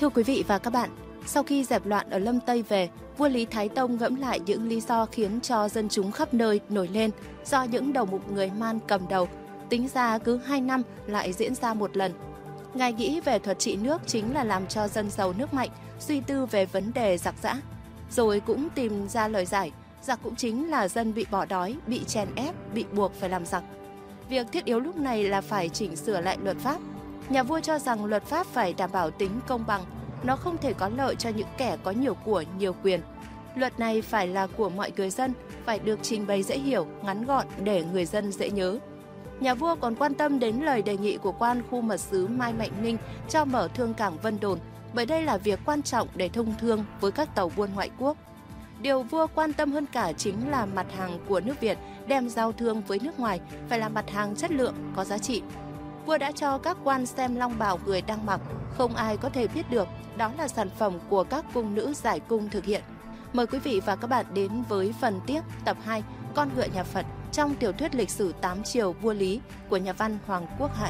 Thưa quý vị và các bạn, sau khi dẹp loạn ở Lâm Tây về, vua Lý Thái Tông ngẫm lại những lý do khiến cho dân chúng khắp nơi nổi lên do những đầu mục người Man cầm đầu. Tính ra cứ 2 năm lại diễn ra một lần. Ngài nghĩ về thuật trị nước chính là làm cho dân giàu nước mạnh, suy tư về vấn đề giặc giã. Rồi cũng tìm ra lời giải, giặc cũng chính là dân bị bỏ đói, bị chèn ép, bị buộc phải làm giặc. Việc thiết yếu lúc này là phải chỉnh sửa lại luật pháp. Nhà vua cho rằng luật pháp phải đảm bảo tính công bằng, nó không thể có lợi cho những kẻ có nhiều của, nhiều quyền. Luật này phải là của mọi người dân, phải được trình bày dễ hiểu, ngắn gọn để người dân dễ nhớ. Nhà vua còn quan tâm đến lời đề nghị của quan khu mật sứ Mai Mạnh Ninh cho mở thương cảng Vân Đồn, bởi đây là việc quan trọng để thông thương với các tàu buôn ngoại quốc. Điều vua quan tâm hơn cả chính là mặt hàng của nước Việt đem giao thương với nước ngoài phải là mặt hàng chất lượng, có giá trị. Vua đã cho các quan xem long bào người đang mặc, không ai có thể biết được đó là sản phẩm của các cung nữ giải cung thực hiện. Mời quý vị và các bạn đến với phần tiếp tập 2 Con ngựa nhà Phật trong tiểu thuyết lịch sử 8 triều vua Lý của nhà văn Hoàng Quốc Hải.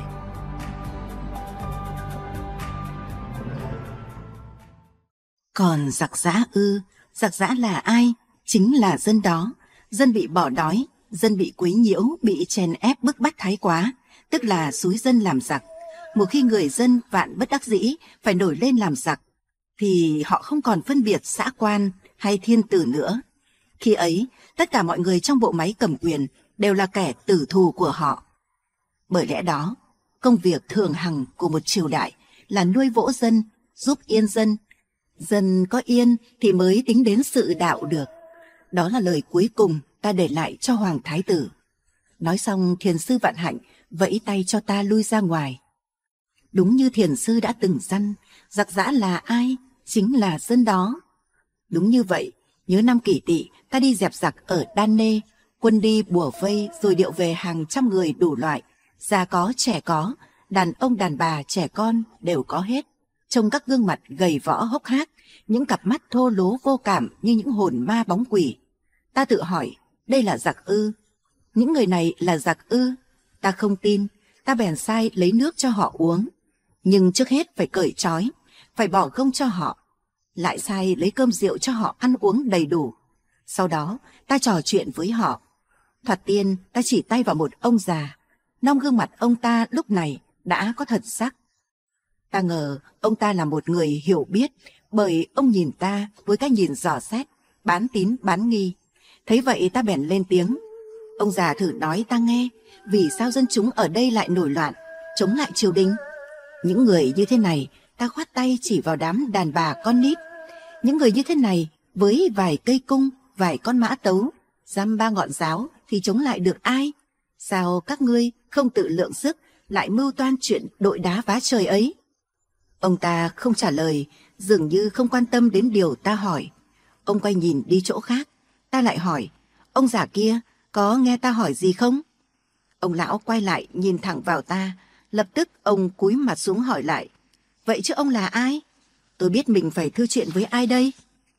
Còn giặc giã ư? Giặc giã là ai? Chính là dân đó. Dân bị bỏ đói, dân bị quấy nhiễu, bị chèn ép bức bách thái quá, tức là xúi dân làm giặc. Một khi người dân vạn bất đắc dĩ phải nổi lên làm giặc, thì họ không còn phân biệt xã quan hay thiên tử nữa. Khi ấy, tất cả mọi người trong bộ máy cầm quyền đều là kẻ tử thù của họ. Bởi lẽ đó, công việc thường hằng của một triều đại là nuôi vỗ dân, giúp yên dân. Dân có yên thì mới tính đến sự đạo được. Đó là lời cuối cùng ta để lại cho Hoàng Thái Tử. Nói xong, thiền sư Vạn Hạnh vẫy tay cho ta lui ra ngoài. Đúng như thiền sư đã từng dặn, giặc giã là ai? Chính là dân đó. Đúng như vậy, nhớ năm Kỷ Tỵ, ta đi dẹp giặc ở Đan Nê, quân đi bủa vây rồi điệu về hàng trăm người đủ loại, già có, trẻ có, đàn ông đàn bà, trẻ con đều có hết. Trông các gương mặt gầy võ hốc hác, những cặp mắt thô lố vô cảm như những hồn ma bóng quỷ. Ta tự hỏi, đây là giặc ư? Những người này là giặc ư? Ta không tin, ta bèn sai lấy nước cho họ uống. Nhưng trước hết phải cởi trói, phải bỏ gông cho họ. Lại sai lấy cơm rượu cho họ ăn uống đầy đủ. Sau đó, ta trò chuyện với họ. Thoạt tiên, ta chỉ tay vào một ông già. Nong gương mặt ông ta lúc này đã có thật sắc. Ta ngờ ông ta là một người hiểu biết, bởi ông nhìn ta với cái nhìn dò xét, bán tín bán nghi. Thấy vậy ta bèn lên tiếng. Ông già thử nói ta nghe, vì sao dân chúng ở đây lại nổi loạn, chống lại triều đình? Những người như thế này, ta khoát tay chỉ vào đám đàn bà con nít. Những người như thế này, với vài cây cung, vài con mã tấu, dăm ba ngọn giáo thì chống lại được ai? Sao các ngươi không tự lượng sức, lại mưu toan chuyện đội đá vá trời ấy? Ông ta không trả lời, dường như không quan tâm đến điều ta hỏi. Ông quay nhìn đi chỗ khác. Ta lại hỏi, ông già kia có nghe ta hỏi gì không? Ông lão quay lại nhìn thẳng vào ta. Lập tức ông cúi mặt xuống hỏi lại, vậy chứ ông là ai? Tôi biết mình phải thưa chuyện với ai đây?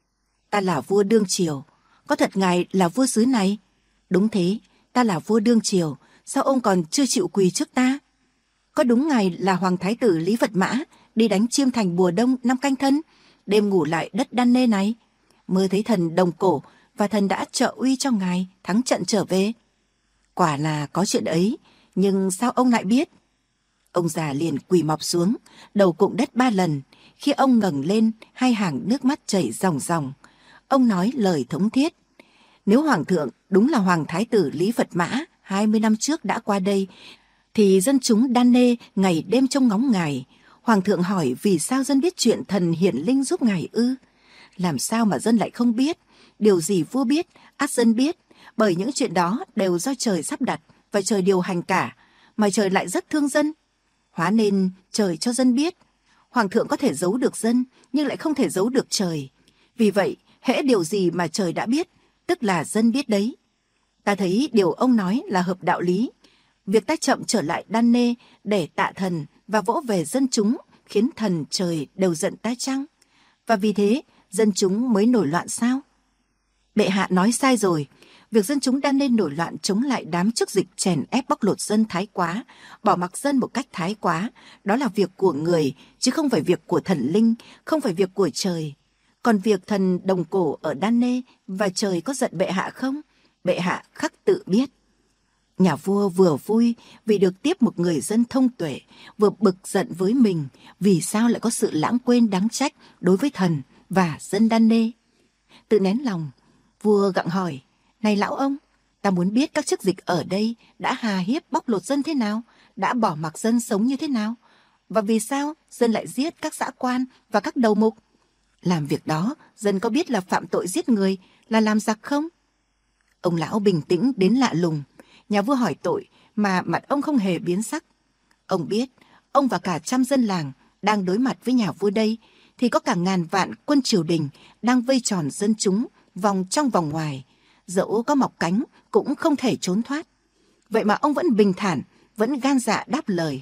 Ta là vua đương triều. Có thật ngài là vua xứ này? Đúng thế, ta là vua đương triều. Sao ông còn chưa chịu quỳ trước ta? Có đúng ngài là Hoàng Thái Tử Lý Vật Mã đi đánh Chiêm Thành Bùa Đông năm Canh Thân, đêm ngủ lại đất Đan Nê này, mơ thấy thần Đồng Cổ và thần đã trợ uy cho ngài thắng trận trở về? Quả là có chuyện ấy, nhưng sao ông lại biết? Ông già liền quỳ mọp xuống, đầu cụm đất 3 lần. Khi ông ngẩng lên, hai hàng nước mắt chảy ròng ròng. Ông nói lời thống thiết. Nếu Hoàng thượng đúng là Hoàng Thái Tử Lý Vật Mã 20 năm trước đã qua đây, thì dân chúng Đan Nê ngày đêm trông ngóng ngài. Hoàng thượng hỏi vì sao dân biết chuyện thần hiển linh giúp ngài ư? Làm sao mà dân lại không biết? Điều gì vua biết, ắt dân biết. Bởi những chuyện đó đều do trời sắp đặt và trời điều hành cả, mà trời lại rất thương dân. Hóa nên trời cho dân biết. Hoàng thượng có thể giấu được dân, nhưng lại không thể giấu được trời. Vì vậy, hễ điều gì mà trời đã biết, tức là dân biết đấy. Ta thấy điều ông nói là hợp đạo lý. Việc ta chậm trở lại Đan Nê để tạ thần và vỗ về dân chúng khiến thần trời đều giận ta chăng? Và vì thế, dân chúng mới nổi loạn sao? Bệ hạ nói sai rồi. Việc dân chúng đang nên nổi loạn chống lại đám chức dịch chèn ép bóc lột dân thái quá, bỏ mặc dân một cách thái quá, đó là việc của người, chứ không phải việc của thần linh, không phải việc của trời. Còn việc thần đồng cổ ở Đan Nê và trời có giận bệ hạ không? Bệ hạ khắc tự biết. Nhà vua vừa vui vì được tiếp một người dân thông tuệ, vừa bực giận với mình vì sao lại có sự lãng quên đáng trách đối với thần và dân Đan Nê. Tự nén lòng, vua gặng hỏi: Này lão ông, ta muốn biết các chức dịch ở đây đã hà hiếp bóc lột dân thế nào, đã bỏ mặc dân sống như thế nào, và vì sao dân lại giết các dã quan và các đầu mục? Làm việc đó, dân có biết là phạm tội giết người, là làm giặc không? Ông lão bình tĩnh đến lạ lùng. Nhà vua hỏi tội mà mặt ông không hề biến sắc. Ông biết, ông và cả trăm dân làng đang đối mặt với nhà vua đây, thì có cả ngàn vạn quân triều đình đang vây tròn dân chúng, vòng trong vòng ngoài. Dẫu có mọc cánh cũng không thể trốn thoát. Vậy mà ông vẫn bình thản, vẫn gan dạ đáp lời.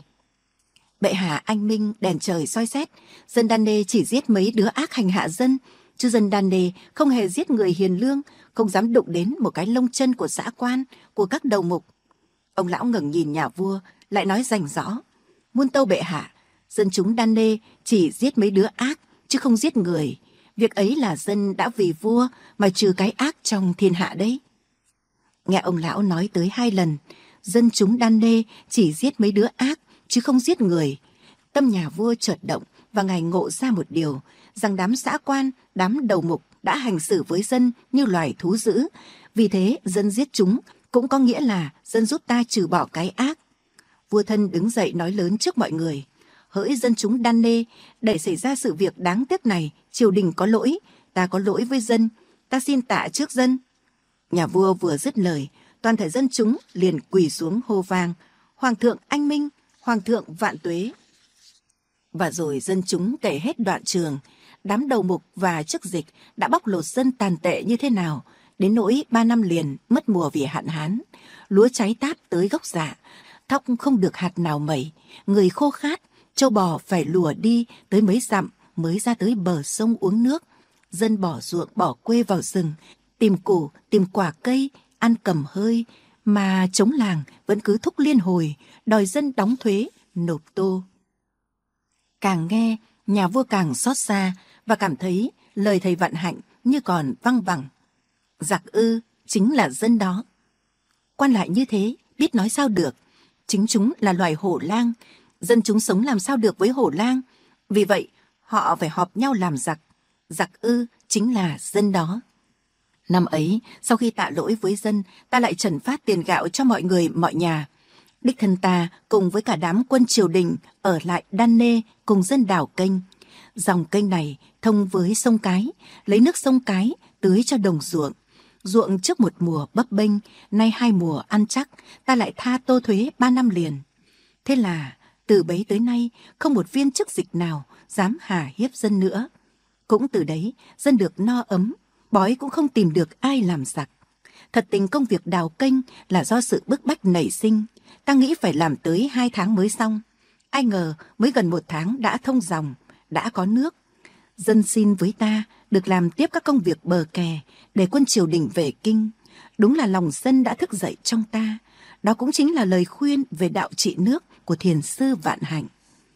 Bệ hạ anh minh đèn trời soi xét, dân Đan Nê chỉ giết mấy đứa ác hành hạ dân, chứ dân Đan Nê không hề giết người hiền lương, không dám đụng đến một cái lông chân của dã quan, của các đầu mục. Ông lão ngẩng nhìn nhà vua, lại nói rành rõ: Muôn tâu bệ hạ, dân chúng Đan Nê chỉ giết mấy đứa ác, chứ không giết người. Việc ấy là dân đã vì vua mà trừ cái ác trong thiên hạ đấy. Nghe ông lão nói tới 2 lần, dân chúng Đan Nê chỉ giết mấy đứa ác, chứ không giết người. Tâm nhà vua chợt động, và ngài ngộ ra một điều, rằng đám dã quan, đám đầu mục đã hành xử với dân như loài thú dữ. Vì thế, dân giết chúng cũng có nghĩa là dân giúp ta trừ bỏ cái ác. Vua thân đứng dậy nói lớn trước mọi người: Hỡi dân chúng Đan Nê, để xảy ra sự việc đáng tiếc này, triều đình có lỗi, ta có lỗi với dân, ta xin tạ trước dân. Nhà vua vừa dứt lời, toàn thể dân chúng liền quỳ xuống hô vang: Hoàng thượng anh minh, Hoàng thượng vạn tuế. Và rồi dân chúng kể hết đoạn trường, đám đầu mục và chức dịch đã bóc lột dân tàn tệ như thế nào, đến nỗi 3 năm liền mất mùa vì hạn hán, lúa cháy táp tới gốc rạ, thóc không được hạt nào mẩy, người khô khát, trâu bò phải lùa đi tới mấy dặm mới ra tới bờ sông uống nước. Dân bỏ ruộng bỏ quê vào rừng, tìm củ, tìm quả cây, ăn cầm hơi, mà chống làng vẫn cứ thúc liên hồi, đòi dân đóng thuế, nộp tô. Càng nghe, nhà vua càng xót xa và cảm thấy lời thầy Vạn Hạnh như còn văng vẳng. Giặc ư, chính là dân đó. Quan lại như thế, biết nói sao được. Chính chúng là loài hổ lang, dân chúng sống làm sao được với hổ lang. Vì vậy, họ phải họp nhau làm giặc. Giặc ư, chính là dân đó. Năm ấy, sau khi tạ lỗi với dân, ta lại trần phát tiền gạo cho mọi người mọi nhà. Đích thân ta cùng với cả đám quân triều đình ở lại Đan Nê cùng dân đào kênh. Dòng kênh này thông với sông Cái, lấy nước sông Cái tưới cho đồng ruộng. Ruộng trước một mùa bấp bênh, nay 2 mùa ăn chắc, ta lại tha tô thuế 3 năm liền. Thế là từ bấy tới nay không một viên chức dịch nào dám hà hiếp dân nữa. Cũng từ đấy dân được no ấm, bói cũng không tìm được ai làm giặc. Thật tình công việc đào kênh là do sự bức bách nảy sinh. Ta nghĩ phải làm tới 2 tháng mới xong. Ai ngờ mới gần 1 tháng đã thông dòng, đã có nước. Dân xin với ta được làm tiếp các công việc bờ kè để quân triều đình về kinh. Đúng là lòng dân đã thức dậy trong ta. Đó cũng chính là lời khuyên về đạo trị nước của thiền sư Vạn Hạnh.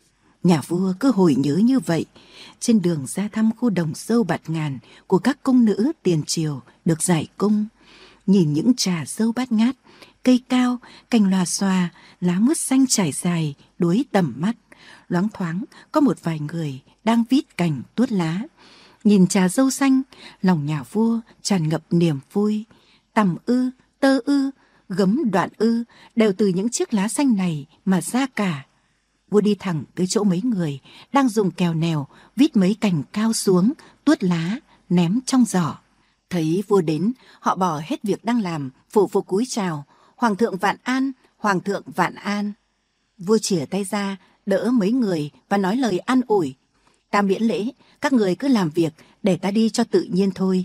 Nhà vua cứ hồi nhớ như vậy. Trên đường ra thăm khu đồng dâu bạt ngàn của các cung nữ tiền triều được giải cung, nhìn những trà dâu bát ngát, cây cao, cành lòa xòa, lá mướt xanh trải dài, đuối tầm mắt. Loáng thoáng có một vài người đang vít cành tuốt lá. Nhìn trà dâu xanh, lòng nhà vua tràn ngập niềm vui. Tằm ư, tơ ư, gấm đoạn ư, đều từ những chiếc lá xanh này mà ra cả. Vua đi thẳng tới chỗ mấy người đang dùng kèo nèo vít mấy cành cao xuống, tuốt lá, ném trong giỏ. Thấy vua đến, họ bỏ hết việc đang làm, phủ phục cúi chào: Hoàng thượng vạn an, Hoàng thượng vạn an. Vua chìa tay ra, đỡ mấy người và nói lời an ủi: Ta miễn lễ, các người cứ làm việc, để ta đi cho tự nhiên thôi.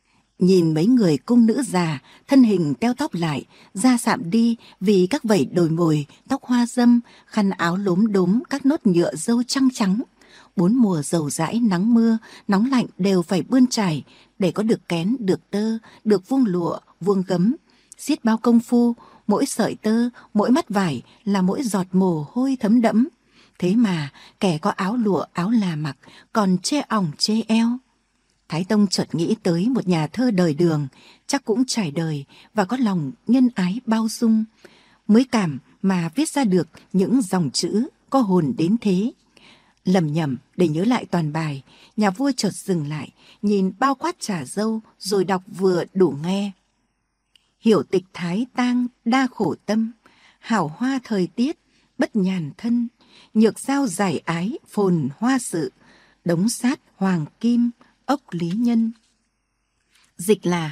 Nhìn mấy người cung nữ già, thân hình teo tóp lại, da sạm đi vì các vẩy đồi mồi, tóc hoa dâm, khăn áo lốm đốm, các nốt nhựa râu trăng trắng. 4 mùa dầu dãi nắng mưa, nóng lạnh đều phải bươn trải để có được kén, được tơ, được vuông lụa, vuông gấm, xiết bao công phu, mỗi sợi tơ, mỗi mắt vải là mỗi giọt mồ hôi thấm đẫm. Thế mà kẻ có áo lụa áo là mặc còn chê ỏng chê eo. Thái Tông chợt nghĩ tới một nhà thơ đời Đường, chắc cũng trải đời và có lòng nhân ái bao dung, mới cảm mà viết ra được những dòng chữ có hồn đến thế. Lầm nhầm để nhớ lại toàn bài, nhà vua chợt dừng lại, nhìn bao quát trà dâu rồi đọc vừa đủ nghe. Hiểu tịch thái tang đa khổ tâm, hảo hoa thời tiết bất nhàn thân, nhược giao giải ái phồn hoa sự, đống sát hoàng kim ốc lý nhân. Dịch là: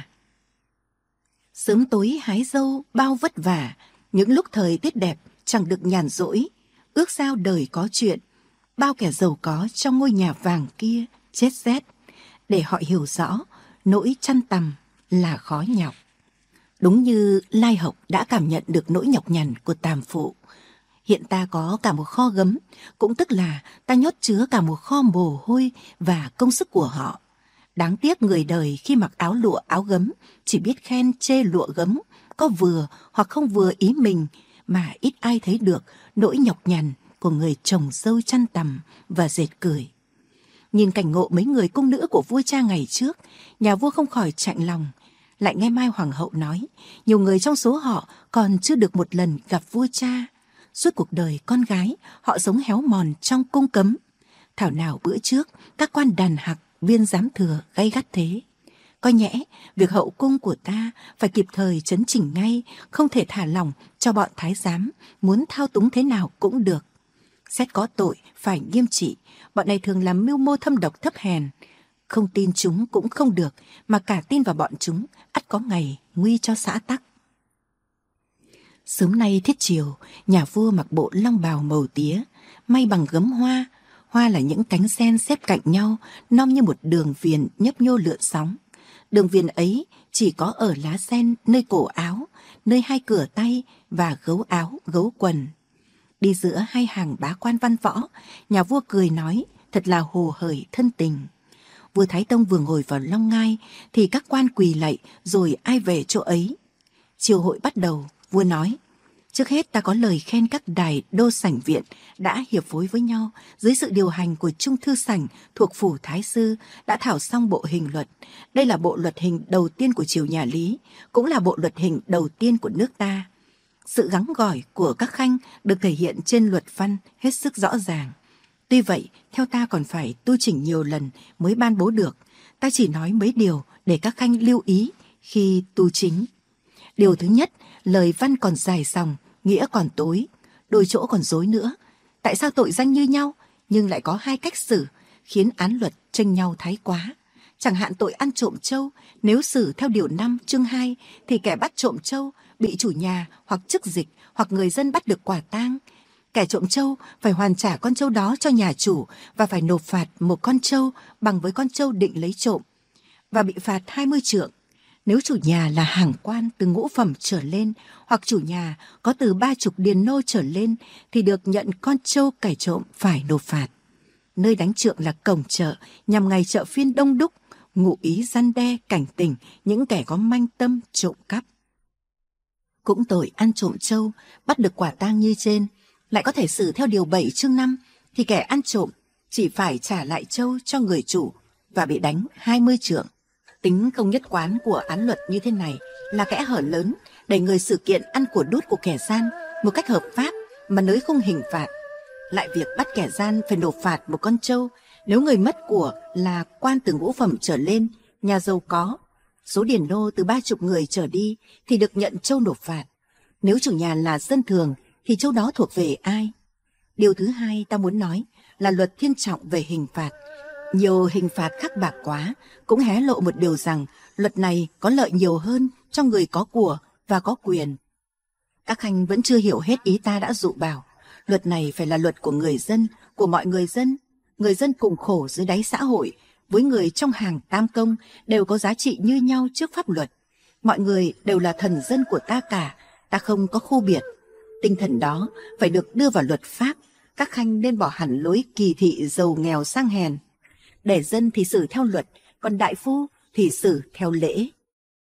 sớm tối hái dâu bao vất vả, những lúc thời tiết đẹp chẳng được nhàn rỗi, ước sao đời có chuyện, bao kẻ giàu có trong ngôi nhà vàng kia chết rét, để họ hiểu rõ nỗi chăn tằm là khó nhọc. Đúng như Lai Hộc đã cảm nhận được nỗi nhọc nhằn của tàm phụ. Hiện ta có cả một kho gấm, cũng tức là ta nhốt chứa cả một kho mồ hôi và công sức của họ. Đáng tiếc người đời khi mặc áo lụa áo gấm chỉ biết khen chê lụa gấm, có vừa hoặc không vừa ý mình, mà ít ai thấy được nỗi nhọc nhằn của người trồng dâu chăn tằm và dệt cởi. Nhìn cảnh ngộ mấy người cung nữ của vua cha ngày trước, nhà vua không khỏi chạnh lòng. Lại nghe Mai Hoàng hậu nói, nhiều người trong số họ còn chưa được một lần gặp vua cha. Suốt cuộc đời con gái, họ sống héo mòn trong cung cấm. Thảo nào bữa trước, các quan đàn hặc, viên giám thừa gay gắt thế. Coi nhẽ, việc hậu cung của ta phải kịp thời chấn chỉnh ngay, không thể thả lỏng cho bọn thái giám, muốn thao túng thế nào cũng được. Xét có tội, phải nghiêm trị, bọn này thường làm mưu mô thâm độc thấp hèn. Không tin chúng cũng không được, mà cả tin vào bọn chúng, ắt có ngày nguy cho xã tắc. Sớm nay thiết chiều, nhà vua mặc bộ long bào màu tía, may bằng gấm hoa. Hoa là những cánh sen xếp cạnh nhau, non như một đường viền nhấp nhô lượn sóng. Đường viền ấy chỉ có ở lá sen nơi cổ áo, nơi hai cửa tay và gấu áo, gấu quần. Đi giữa hai hàng bá quan văn võ, nhà vua cười nói, thật là hồ hởi thân tình. Vua Thái Tông vừa ngồi vào long ngai thì các quan quỳ lạy rồi ai về chỗ ấy. Chiều hội bắt đầu, vua nói, trước hết ta có lời khen các đài đô sảnh viện đã hiệp phối với nhau dưới sự điều hành của Trung thư sảnh thuộc phủ Thái sư đã thảo xong bộ hình luật. Đây là bộ luật hình đầu tiên của triều nhà Lý, cũng là bộ luật hình đầu tiên của nước ta. Sự gắng gỏi của các khanh được thể hiện trên luật văn hết sức rõ ràng. Tuy vậy, theo ta còn phải tu chỉnh nhiều lần mới ban bố được. Ta chỉ nói mấy điều để các khanh lưu ý khi tu chính. Điều thứ nhất, lời văn còn dài dòng, nghĩa còn tối, đôi chỗ còn rối nữa. Tại sao tội danh như nhau, nhưng lại có hai cách xử, khiến án luật chênh nhau thái quá. Chẳng hạn tội ăn trộm trâu, nếu xử theo điều 5 chương 2, thì kẻ bắt trộm trâu bị chủ nhà hoặc chức dịch hoặc người dân bắt được quả tang. Kẻ trộm trâu phải hoàn trả con trâu đó cho nhà chủ và phải nộp phạt một con trâu bằng với con trâu định lấy trộm, và bị phạt 20 trượng. Nếu chủ nhà là hàng quan từ ngũ phẩm trở lên hoặc chủ nhà có từ 30 điền nô trở lên thì được nhận con trâu cải trộm phải nộp phạt. Nơi đánh trượng là cổng chợ nhằm ngày chợ phiên đông đúc, ngụ ý răn đe cảnh tỉnh những kẻ có manh tâm trộm cắp. Cũng tội ăn trộm trâu bắt được quả tang như trên, lại có thể xử theo điều 7 chương 5 thì kẻ ăn trộm chỉ phải trả lại trâu cho người chủ và bị đánh 20 trượng. Tính không nhất quán của án luật như thế này là kẽ hở lớn để người sự kiện ăn của đút của kẻ gian một cách hợp pháp mà nới khung hình phạt. Lại việc bắt kẻ gian phải nộp phạt một con trâu nếu người mất của là quan từ ngũ phẩm trở lên, nhà giàu có, số điền nô từ 30 người trở đi thì được nhận trâu nộp phạt. Nếu chủ nhà là dân thường thì trâu đó thuộc về ai? Điều thứ hai ta muốn nói là luật thiên trọng về hình phạt. Nhiều hình phạt khắc bạc quá cũng hé lộ một điều rằng luật này có lợi nhiều hơn cho người có của và có quyền. Các khanh vẫn chưa hiểu hết ý ta đã dụ bảo. Luật này phải là luật của người dân, của mọi người dân. Người dân cùng khổ dưới đáy xã hội, với người trong hàng tam công đều có giá trị như nhau trước pháp luật. Mọi người đều là thần dân của ta cả, ta không có khu biệt. Tinh thần đó phải được đưa vào luật pháp. Các khanh nên bỏ hẳn lối kỳ thị giàu nghèo sang hèn. Để dân thì xử theo luật, còn đại phu thì xử theo lễ.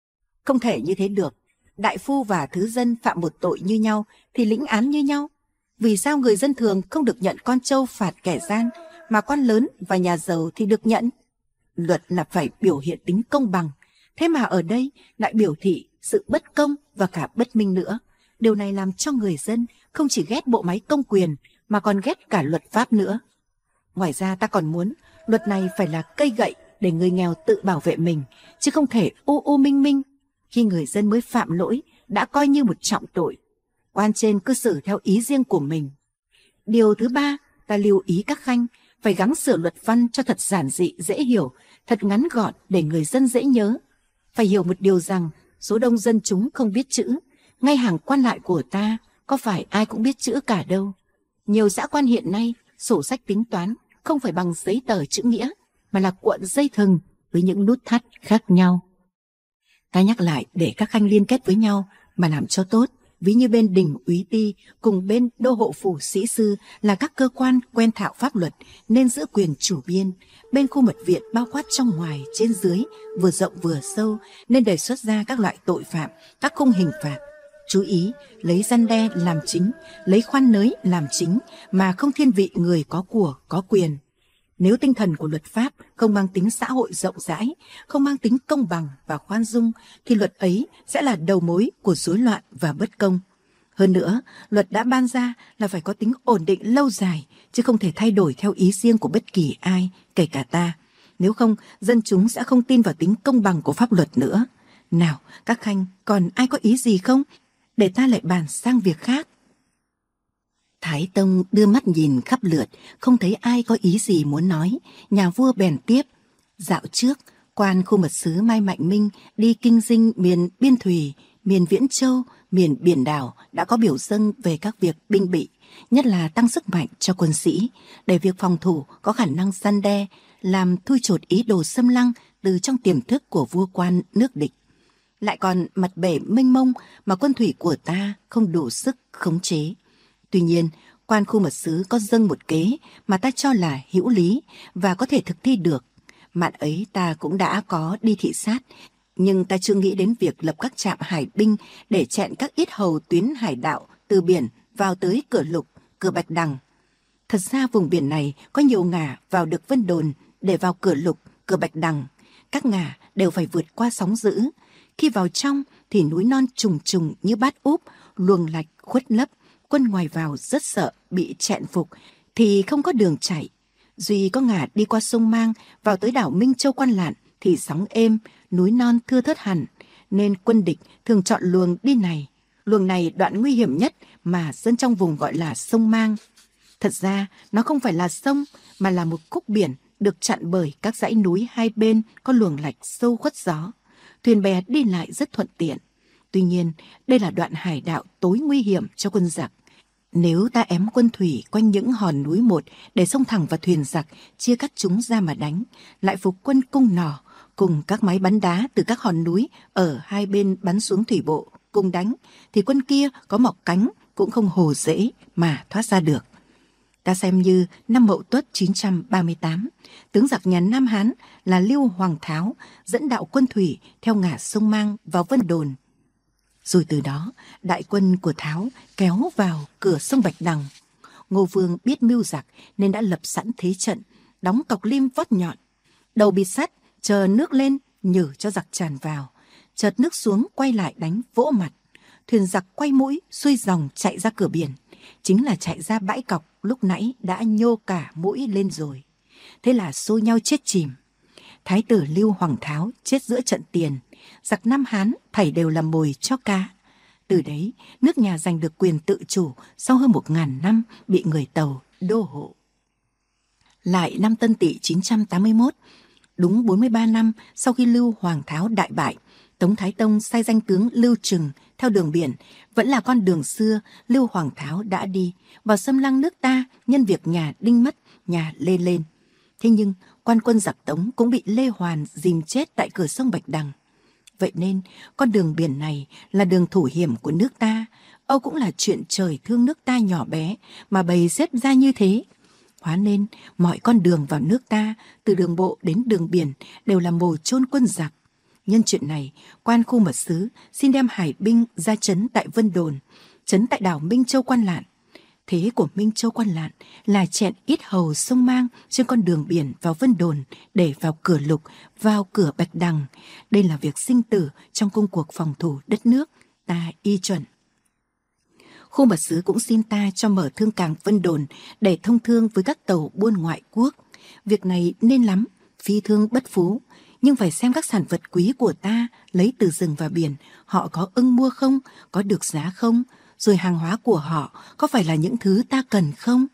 Không thể như thế được. Đại phu và thứ dân phạm một tội như nhau thì lĩnh án như nhau. Vì sao người dân thường không được nhận con trâu phạt kẻ gian, mà quan lớn và nhà giàu thì được nhận? Luật là phải biểu hiện tính công bằng. Thế mà ở đây lại biểu thị sự bất công và cả bất minh nữa. Điều này làm cho người dân không chỉ ghét bộ máy công quyền mà còn ghét cả luật pháp nữa. Ngoài ra ta còn muốn luật này phải là cây gậy để người nghèo tự bảo vệ mình, chứ không thể u minh minh. Khi người dân mới phạm lỗi đã coi như một trọng tội. Quan trên cứ xử theo ý riêng của mình. Điều thứ ba, ta lưu ý các khanh phải gắng sửa luật văn cho thật giản dị, dễ hiểu, thật ngắn gọn để người dân dễ nhớ. Phải hiểu một điều rằng số đông dân chúng không biết chữ. Ngay hàng quan lại của ta có phải ai cũng biết chữ cả đâu. Nhiều dã quan hiện nay sổ sách tính toán không phải bằng giấy tờ chữ nghĩa, mà là cuộn dây thừng với những nút thắt khác nhau. Ta nhắc lại để các khanh liên kết với nhau mà làm cho tốt. Ví như bên đình úy ti cùng bên đô hộ phủ sĩ sư là các cơ quan quen thạo pháp luật nên giữ quyền chủ biên. Bên khu mật viện bao quát trong ngoài trên dưới, vừa rộng vừa sâu nên đề xuất ra các loại tội phạm, các khung hình phạt. Chú ý lấy răn đe làm chính, lấy khoan nới làm chính mà không thiên vị người có của có quyền. Nếu tinh thần của luật pháp không mang tính xã hội rộng rãi, không mang tính công bằng và khoan dung, thì luật ấy sẽ là đầu mối của rối loạn và bất công. Hơn nữa, luật đã ban ra là phải có tính ổn định lâu dài, chứ không thể thay đổi theo ý riêng của bất kỳ ai, kể cả ta. Nếu không, dân chúng sẽ không tin vào tính công bằng của pháp luật nữa. Nào, các khanh, còn ai có ý gì không? Để ta lại bàn sang việc khác. Thái Tông đưa mắt nhìn khắp lượt, không thấy ai có ý gì muốn nói. Nhà vua bèn tiếp. Dạo trước, quan khu mật sứ Mai Mạnh Minh đi kinh dinh miền Biên Thùy, miền Viễn Châu, miền Biển Đảo đã có biểu dâng về các việc binh bị, nhất là tăng sức mạnh cho quân sĩ, để việc phòng thủ có khả năng răn đe, làm thui chột ý đồ xâm lăng từ trong tiềm thức của vua quan nước địch. Lại còn mặt bể mênh mông mà quân thủy của ta không đủ sức khống chế. Tuy nhiên, quan khu mật sứ có dâng một kế mà ta cho là hữu lý và có thể thực thi được. Mạn ấy ta cũng đã có đi thị sát, nhưng ta chưa nghĩ đến việc lập các trạm hải binh để chặn các yết hầu tuyến hải đạo từ biển vào tới cửa Lục, cửa Bạch Đằng. Thật ra vùng biển này có nhiều ngả vào được Vân Đồn để vào cửa Lục, cửa Bạch Đằng. Các ngả đều phải vượt qua sóng dữ. Khi vào trong thì núi non trùng trùng như bát úp, luồng lạch khuất lấp. Quân ngoài vào rất sợ bị chẹn phục thì không có đường chạy. Duy có ngả đi qua sông Mang vào tới đảo Minh Châu Quan Lạn thì sóng êm, núi non thưa thớt hẳn, nên quân địch thường chọn luồng đi này. Luồng này đoạn nguy hiểm nhất mà dân trong vùng gọi là sông Mang. Thật ra nó không phải là sông mà là một khúc biển được chặn bởi các dãy núi hai bên có luồng lạch sâu khuất gió. Thuyền bè đi lại rất thuận tiện. Tuy nhiên, đây là đoạn hải đạo tối nguy hiểm cho quân giặc. Nếu ta ém quân thủy quanh những hòn núi một để xông thẳng vào thuyền giặc, chia cắt chúng ra mà đánh, lại phục quân cung nỏ cùng các máy bắn đá từ các hòn núi ở hai bên bắn xuống thủy bộ cùng đánh, thì quân kia có mọc cánh cũng không hồ dễ mà thoát ra được. Ta xem như năm Mậu Tuất 938, tướng giặc nhà Nam Hán là Lưu Hoàng Tháo dẫn đạo quân thủy theo ngả sông Mang vào Vân Đồn. Rồi từ đó, đại quân của Tháo kéo vào cửa sông Bạch Đằng. Ngô Vương biết mưu giặc nên đã lập sẵn thế trận, đóng cọc lim vót nhọn. Đầu bịt sắt, chờ nước lên, nhử cho giặc tràn vào. Chợt nước xuống, quay lại đánh vỗ mặt. Thuyền giặc quay mũi, xuôi dòng chạy ra cửa biển. Chính là chạy ra bãi cọc lúc nãy đã nhô cả mũi lên rồi. Thế là xô nhau chết chìm. Thái tử Lưu Hoàng Tháo chết giữa trận tiền. Giặc Nam Hán thảy đều là mồi cho cá. Từ đấy, nước nhà giành được quyền tự chủ sau hơn 1000 năm bị người Tàu đô hộ. Lại năm Tân Tỵ 981, đúng 43 năm sau khi Lưu Hoàng Tháo đại bại, Tống Thái Tông sai danh tướng Lưu Trừng theo đường biển, vẫn là con đường xưa Lưu Hoàng Tháo đã đi, vào xâm lăng nước ta nhân việc nhà Đinh mất, nhà Lê lên. Thế nhưng quan quân giặc Tống cũng bị Lê Hoàn dìm chết tại cửa sông Bạch Đằng. Vậy nên con đường biển này là đường thủ hiểm của nước ta. Âu cũng là chuyện trời thương nước ta nhỏ bé mà bày xếp ra như thế. Hóa nên mọi con đường vào nước ta, từ đường bộ đến đường biển, đều là mồ chôn quân giặc. Nhân chuyện này, quan khu mật sứ xin đem hải binh ra trấn tại Vân Đồn, trấn tại đảo Minh Châu Quan Lạn. Thế của Minh Châu Quan Lạn là chẹn ít hầu sông Mang trên con đường biển vào Vân Đồn để vào cửa Lục, vào cửa Bạch Đằng. Đây là việc sinh tử trong công cuộc phòng thủ đất nước, ta y chuẩn. Khu mật sứ cũng xin ta cho mở thương cảng Vân Đồn để thông thương với các tàu buôn ngoại quốc. Việc này nên lắm, phi thương bất phú, nhưng phải xem các sản vật quý của ta lấy từ rừng và biển, họ có ưng mua không, có được giá không, rồi hàng hóa của họ có phải là những thứ ta cần không?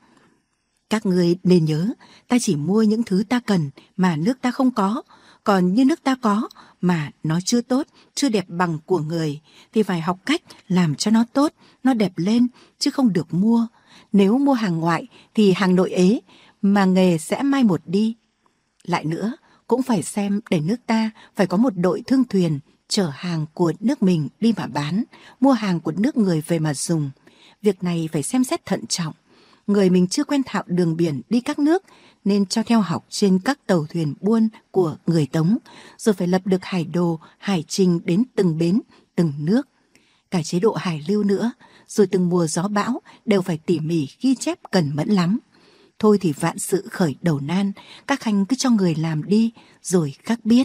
Các người nên nhớ, ta chỉ mua những thứ ta cần mà nước ta không có, còn như nước ta có mà nó chưa tốt, chưa đẹp bằng của người, thì phải học cách làm cho nó tốt, nó đẹp lên, chứ không được mua. Nếu mua hàng ngoại thì hàng nội ế, mà nghề sẽ mai một đi. Lại nữa, cũng phải xem để nước ta phải có một đội thương thuyền chở hàng của nước mình đi mà bán, mua hàng của nước người về mà dùng. Việc này phải xem xét thận trọng. Người mình chưa quen thạo đường biển đi các nước nên cho theo học trên các tàu thuyền buôn của người Tống, rồi phải lập được hải đồ, hải trình đến từng bến, từng nước. Cả chế độ hải lưu nữa, rồi từng mùa gió bão đều phải tỉ mỉ ghi chép cẩn mẫn lắm. Thôi thì vạn sự khởi đầu nan, các khanh cứ cho người làm đi, rồi các biết.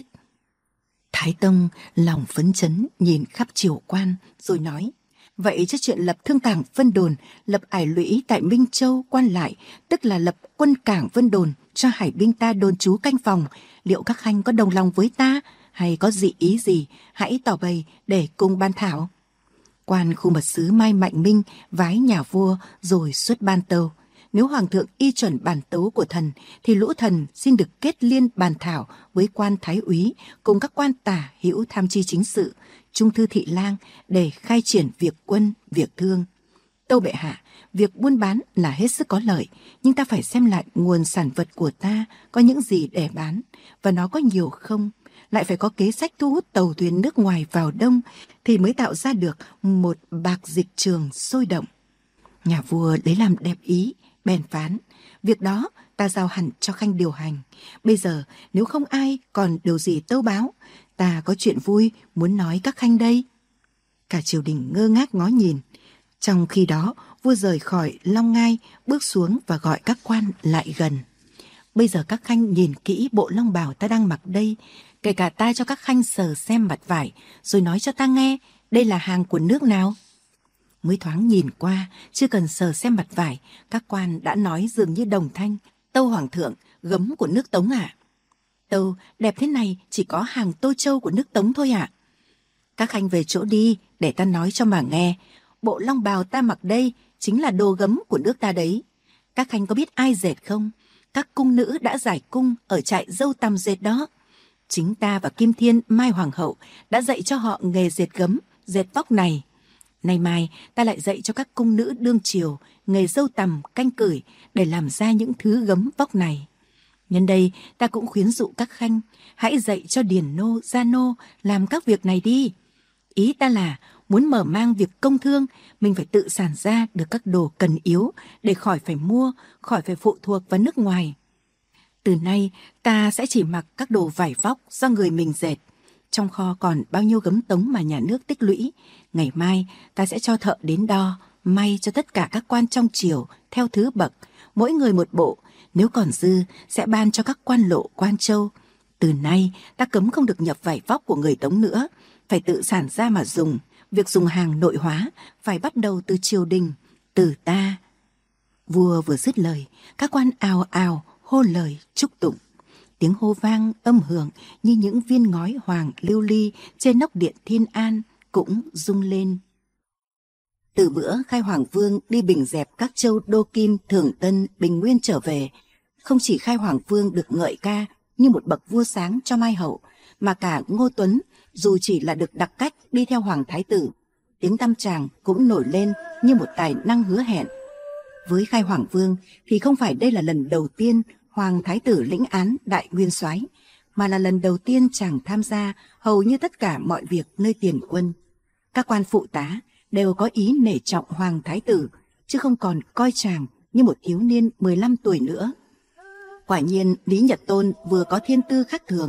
Thái Tông lòng phấn chấn nhìn khắp triều quan, rồi nói: vậy cho chuyện lập thương cảng Vân Đồn, lập ải lũy tại Minh Châu Quan lại, tức là lập quân cảng Vân Đồn cho hải binh ta đồn trú canh phòng, liệu các khanh có đồng lòng với ta, hay có dị ý gì, hãy tỏ bày để cùng ban thảo. Quan khu mật sứ Mai Mạnh Minh vái nhà vua rồi xuất ban tâu. Nếu hoàng thượng y chuẩn bản tấu của thần, thì lũ thần xin được kết liên bàn thảo với quan thái úy cùng các quan tả hữu tham tri chính sự, trung thư thị lang để khai triển việc quân, việc thương. Tâu bệ hạ, việc buôn bán là hết sức có lợi, nhưng ta phải xem lại nguồn sản vật của ta có những gì để bán, và nó có nhiều không. Lại phải có kế sách thu hút tàu thuyền nước ngoài vào đông, thì mới tạo ra được một bạc dịch trường sôi động. Nhà vua lấy làm đẹp ý, bèn phán: việc đó ta giao hẳn cho khanh điều hành. Bây giờ nếu không ai còn điều gì tâu báo, ta có chuyện vui muốn nói các khanh đây. Cả triều đình ngơ ngác ngó nhìn. Trong khi đó, vua rời khỏi Long Ngai, bước xuống và gọi các quan lại gần. Bây giờ các khanh nhìn kỹ bộ long bào ta đang mặc đây, kể cả ta cho các khanh sờ xem mặt vải, rồi nói cho ta nghe đây là hàng của nước nào. Mới thoáng nhìn qua, chưa cần sờ xem mặt vải, các quan đã nói dường như đồng thanh: tâu hoàng thượng, gấm của nước Tống ạ. Tâu, đẹp thế này chỉ có hàng Tô Châu của nước Tống thôi ạ. Các khanh về chỗ đi, để ta nói cho mà nghe. Bộ long bào ta mặc đây chính là đồ gấm của nước ta đấy. Các khanh có biết ai dệt không? Các cung nữ đã giải cung ở trại Dâu Tằm dệt đó. Chính ta và Kim Thiên Mai Hoàng hậu đã dạy cho họ nghề dệt gấm, dệt tóc này. Nay mai ta lại dạy cho các cung nữ đương triều nghề dâu tằm canh cửi để làm ra những thứ gấm vóc này. Nhân đây ta cũng khuyến dụ các khanh hãy dạy cho điền nô, gia nô làm các việc này đi. Ý ta là muốn mở mang việc công thương, mình phải tự sản ra được các đồ cần yếu để khỏi phải mua, khỏi phải phụ thuộc vào nước ngoài. Từ nay ta sẽ chỉ mặc các đồ vải vóc do người mình dệt. Trong kho còn bao nhiêu gấm Tống mà nhà nước tích lũy, ngày mai ta sẽ cho thợ đến đo, may cho tất cả các quan trong triều theo thứ bậc, mỗi người một bộ. Nếu còn dư sẽ ban cho các quan lộ, quan châu. Từ nay ta cấm không được nhập vải vóc của người Tống nữa, phải tự sản ra mà dùng. Việc dùng hàng nội hóa phải bắt đầu từ triều đình, từ ta. Vua vừa dứt lời, các quan ào ào hô lời chúc tụng. Tiếng hô vang âm hưởng như những viên ngói hoàng lưu ly trên nóc điện Thiên An cũng rung lên. Từ bữa Khai Hoàng Vương đi bình dẹp các châu Đô Kim, Thường Tân, Bình Nguyên trở về, không chỉ Khai Hoàng Vương được ngợi ca như một bậc vua sáng cho Mai hậu, mà cả Ngô Tuấn, dù chỉ là được đặc cách đi theo Hoàng Thái tử, tiếng tăm chàng cũng nổi lên như một tài năng hứa hẹn. Với Khai Hoàng Vương thì không phải đây là lần đầu tiên Hoàng Thái tử lĩnh án đại nguyên soái, mà là lần đầu tiên chàng tham gia hầu như tất cả mọi việc nơi tiền quân. Các quan phụ tá đều có ý nể trọng Hoàng Thái tử, chứ không còn coi chàng như một thiếu niên 15 tuổi nữa. Quả nhiên Lý Nhật Tôn vừa có thiên tư khác thường,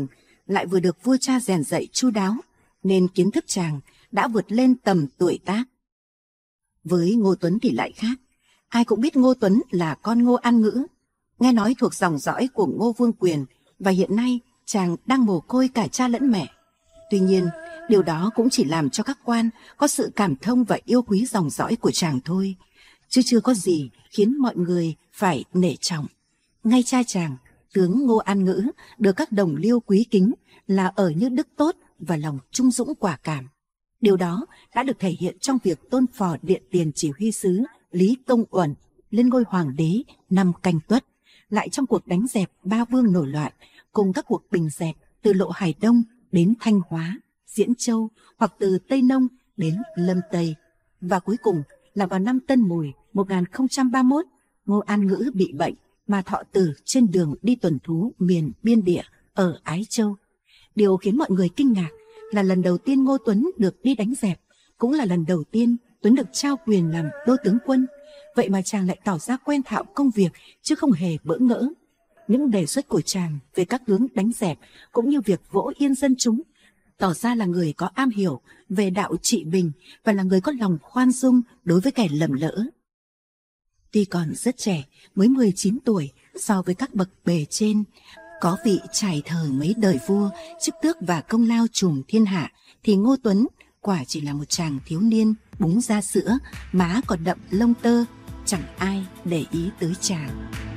lại vừa được vua cha rèn dạy chu đáo, nên kiến thức chàng đã vượt lên tầm tuổi tác. Với Ngô Tuấn thì lại khác. Ai cũng biết Ngô Tuấn là con Ngô An Ngữ, nghe nói thuộc dòng dõi của Ngô Vương Quyền, và hiện nay chàng đang mồ côi cả cha lẫn mẹ. Tuy nhiên, điều đó cũng chỉ làm cho các quan có sự cảm thông và yêu quý dòng dõi của chàng thôi, chứ chưa có gì khiến mọi người phải nể trọng. Ngay cha chàng, tướng Ngô An Ngữ, được các đồng liêu quý kính là ở như đức tốt và lòng trung dũng quả cảm. Điều đó đã được thể hiện trong việc tôn phò Điện Tiền chỉ huy sứ Lý Công Uẩn lên ngôi hoàng đế năm Canh Tuất, lại trong cuộc đánh dẹp Ba Vương nổi loạn, cùng các cuộc bình dẹp từ Lộ Hải Đông đến Thanh Hóa, Diễn Châu, hoặc từ Tây Nông đến Lâm Tây. Và cuối cùng là vào năm Tân Mùi 1031, Ngô An Ngữ bị bệnh mà thọ tử trên đường đi tuần thú miền biên địa ở Ái Châu. Điều khiến mọi người kinh ngạc là lần đầu tiên Ngô Tuấn được đi đánh dẹp, cũng là lần đầu tiên Tuấn được trao quyền làm đô tướng quân. Vậy mà chàng lại tỏ ra quen thạo công việc chứ không hề bỡ ngỡ. Những đề xuất của chàng về các hướng đánh dẹp cũng như việc vỗ yên dân chúng tỏ ra là người có am hiểu về đạo trị bình và là người có lòng khoan dung đối với kẻ lầm lỡ. Tuy còn rất trẻ, mới 19 tuổi, so với các bậc bề trên, có vị trải thời mấy đời vua, chức tước và công lao trùm thiên hạ, thì Ngô Tuấn quả chỉ là một chàng thiếu niên búng ra sữa, má còn đậm lông tơ, chẳng ai để ý tới chàng.